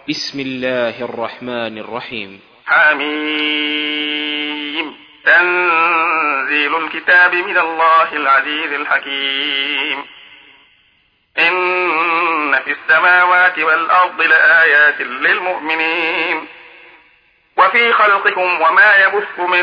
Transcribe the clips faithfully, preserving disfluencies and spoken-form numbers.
بسم الله الرحمن الرحيم. حميم. تنزيل الكتاب من الله العزيز الحكيم. إن في السماوات والأرض لآيات للمؤمنين وفي خلقكم وما يبث من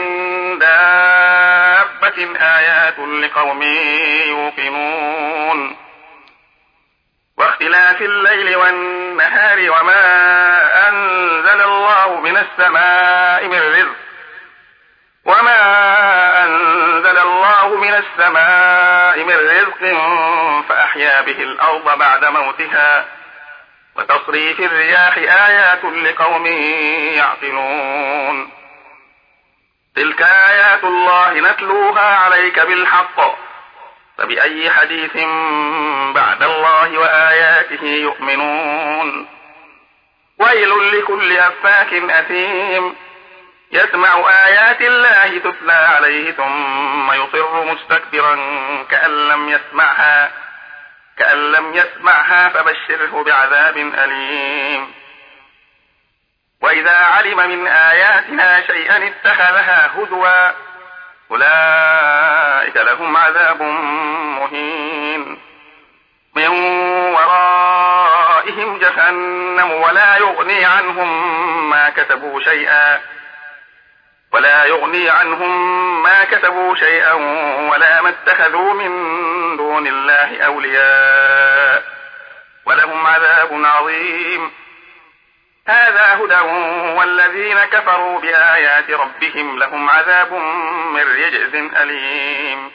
دابة آيات لقوم يوقنون. واختلاف الليل والنهار وما أنزل الله من السماء من رزق وما أنزل الله من السماء من رزق فأحيا به الأرض بعد موتها وتصريف الرياح آيات لقوم يعقلون. تلك آيات الله نتلوها عليك بالحق فبأي حديث بعد الله وآياته يؤمنون. ويل لكل أفاك أثيم يسمع آيات الله تتلى عليه ثم يصر مستكبرا كأن لم يسمعها كأن لم يسمعها فبشره بعذاب أليم. وإذا علم من آياتنا شيئا اتخذها هزوا أولئك لهم عذاب مهين من ورائهم جهنم ولا يغني عنهم ما كسبوا شيئا ولا يغني عنهم ما كسبوا شيئا ولا ما اتخذوا من دون الله أولياء ولهم عذاب عظيم. هذا هدى والذين كفروا بآيات ربهم لهم عذاب من رجز أليم.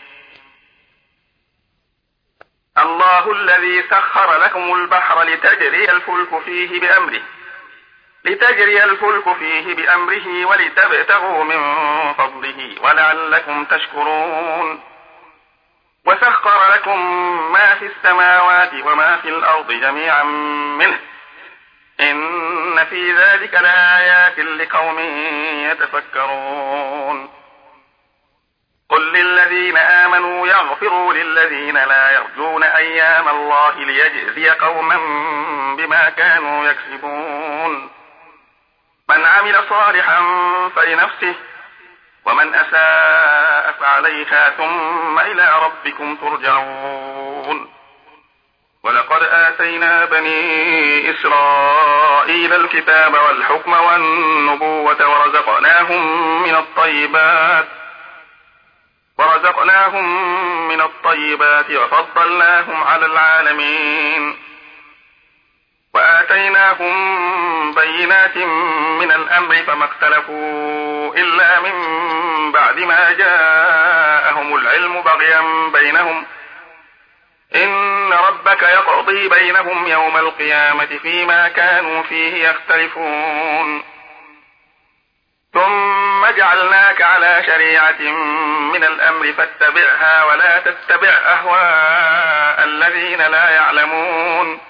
الله الذي سخر لكم البحر لتجري الفلك فيه بأمره لتجري الفلك فيه بأمره ولتبتغوا من فضله ولعلكم تشكرون. وسخر لكم ما في السماوات وما في الأرض جميعا منه إن في ذلك لآيات لقوم يتفكرون. قل للذين آمنوا يغفروا للذين لا يرجون أيام الله ليجزي قوما بما كانوا يكسبون. من عمل صالحا فلنفسه ومن أساء فعليها ثم إلى ربكم ترجعون. ولقد آتينا بني إسرائيل الكتاب والحكم والنبوة ورزقناهم من الطيبات ورزقناهم من الطيبات وفضلناهم على العالمين. وآتيناهم بينات من الأمر فما اختلفوا إلا من بعد ما جاءهم العلم بغيا بينهم إن ربك يقضي بينهم يوم القيامة فيما كانوا فيه يختلفون. ثم جعلناك على شريعة من الأمر فاتبعها ولا تتبع أهواء الذين لا يعلمون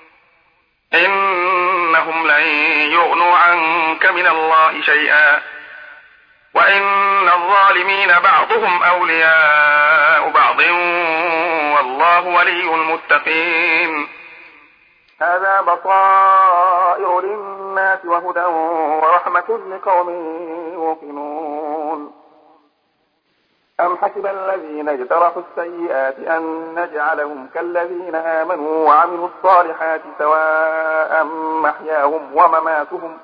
إنهم لن يغنوا عنك من الله شيئا وإن الظالمين بعضهم أولياء بعض والله ولي المتقين. هذا بصائر للناس وهدى ورحمة لقوم يوقنون. أم حسب الذين اجترحوا السيئات أن نجعلهم كالذين آمنوا وعملوا الصالحات سواء محياهم ومماتهم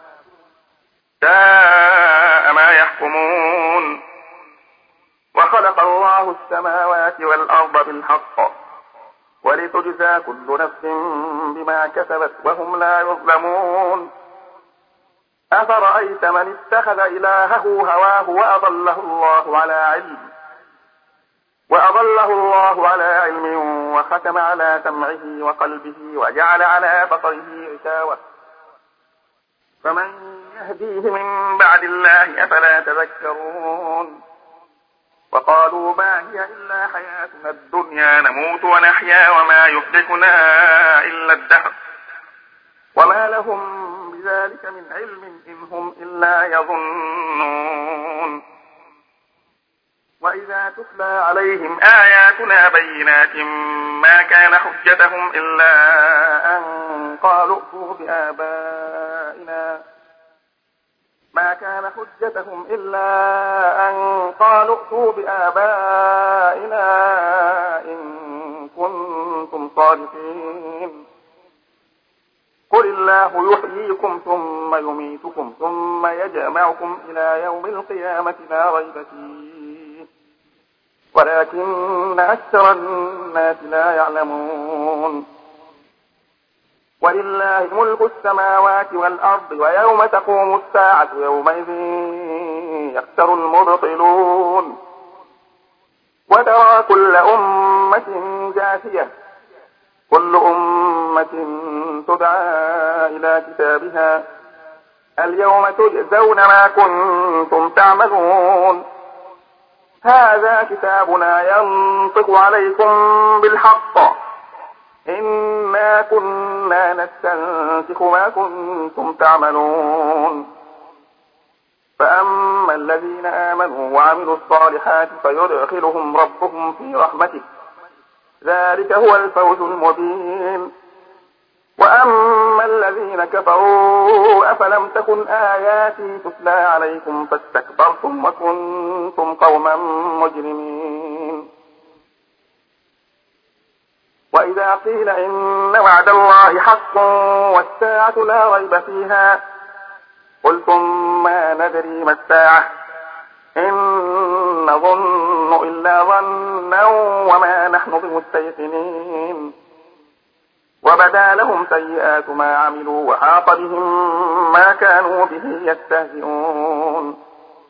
ساء ما يحكمون. وخلق الله السماوات والأرض بالحق ولتجزى كل نفس بما كسبت وهم لا يظلمون. أفرأيت من اتخذ إلهه هواه وأضله الله على علم وأضله الله على علم وختم على سمعه وقلبه وجعل على بصره غشاوة فمن يهديه من بعد الله أفلا تذكرون. وقالوا ما هي إلا حياتنا الدنيا نموت ونحيا وما يهلكنا إلا الدهر وما لهم بذلك من علم إن هم إلا يظنون. وإذا تتلى عليهم آياتنا بينات ما كان حجتهم إلا أن قالوا ائتوا بآبائنا ما كان حجتهم إلا أن قالوا ائتوا بآبائنا إن كنتم صادقين. قل الله يحييكم ثم يميتكم ثم يجمعكم إلى يوم القيامة لا ريب فيه ولكن أكثر الناس لا يعلمون. ولله ملك السماوات والأرض ويوم تقوم الساعة يومئذ يخسر المبطلون. وترى كل أمة جاثية كل أمة تدعى إلى كتابها اليوم تجزون ما كنتم تعملون. هذا كتابنا ينطق عليكم بالحق إنا كنا نستنسخ ما كنتم تعملون. فأما الذين آمنوا وعملوا الصالحات فيدخلهم ربهم في رحمته ذلك هو الفوز المبين. وأما الذين كفروا أفلم تكن آياتي تتلى عليكم فاستكبرتم وكنتم قوما مجرمين. وإذا قيل إن وعد الله حق والساعة لا ريب فيها قلتم ما ندري ما الساعة إن نظن إلا ظنا وما نحن بمستيقنين. وبدا لهم سيئات ما عملوا وحاق بهم ما كانوا به يستهزئون.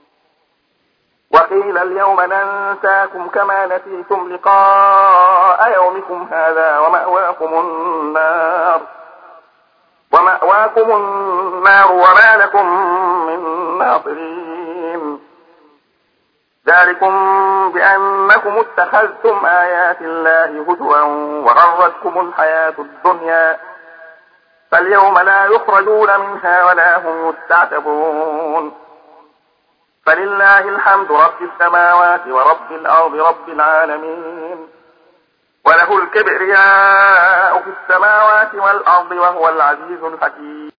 وقيل اليوم ننساكم كما نسيتم لقاء يومكم هذا ومأواكم النار ومأواكم النار وما لكم من ناصرين. ذلكم بأنكم اتخذتم آيات الله هزوا وغرتكم الحياة الدنيا فاليوم لا يخرجون منها ولا هم يستعتبون. فلله الحمد رب السماوات ورب الأرض رب العالمين وله الكبرياء في السماوات والأرض وهو العزيز الحكيم.